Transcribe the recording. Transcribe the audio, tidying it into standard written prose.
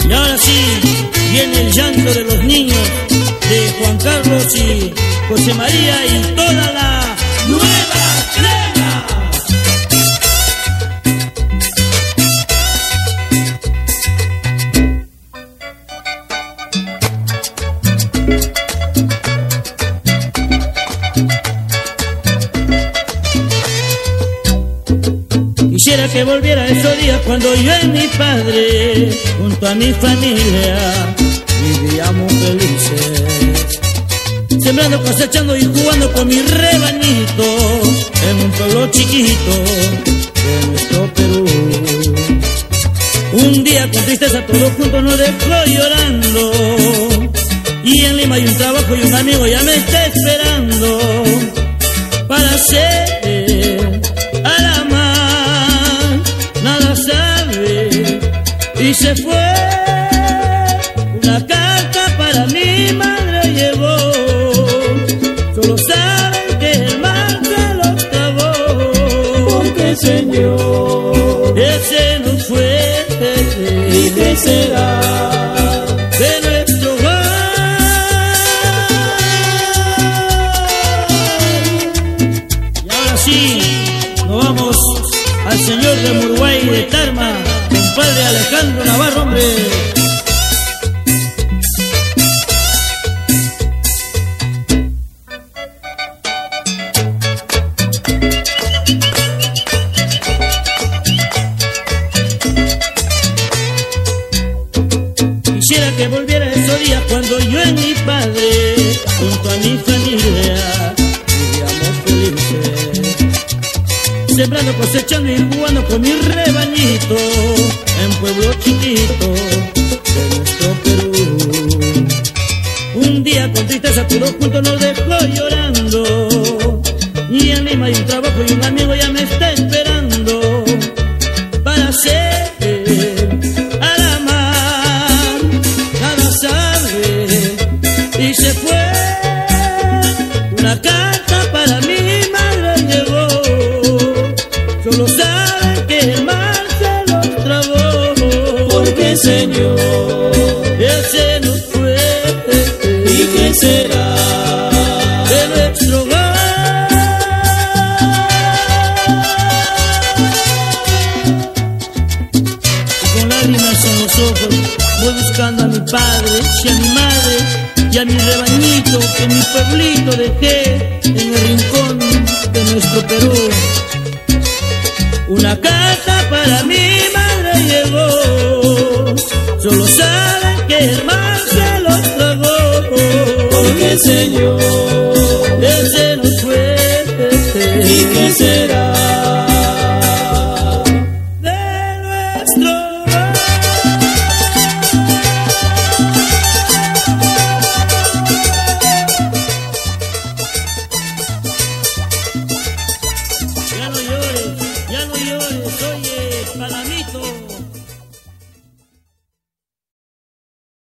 Y ahora sí, viene el llanto de los niños de Juan Carlos y José María y toda la nueva crema. Quisiera que volviera esos días cuando yo y mi padre, junto a mi familia, vivíamos felices, sembrando, cosechando y jugando con mi rebañito en un pueblo chiquito de nuestro Perú. Un día con tristeza todos juntos nos dejó llorando, y en Lima hay un trabajo y un amigo ya me está esperando para hacer a la mar. Nada sabe y se fue. Una carta para mi madre llevó, solo saben que el mar se los tragó. Porque Señor, ese no fue. ¿y qué será de nuestro hogar? Y ahora sí, nos vamos al señor de Murguay de Tarma, compadre Alejandro Navarro, hombre. Quisiera que volviera esos días cuando yo y mi padre, junto a mi familia, vivíamos felices, sembrando, cosechando y jugando con mi rebañito en pueblo chiquito de nuestro Perú. Un día con tristeza todos juntos nos dejó llorando, y en Lima hay un trabajo y un amigo ya me está esperando para hacer a la mar. Nada sabe y se fue. Una carta para mi madre llevó, solo saben que el mar se los tragó. porque Señor, Ese no fue. ¿y qué será De nuestro hogar. Y con lágrimas en los ojos voy buscando a mi padre y a mi madre y a mi rebañito que en mi pueblito dejé en el rincón de nuestro Perú. Una carta para mí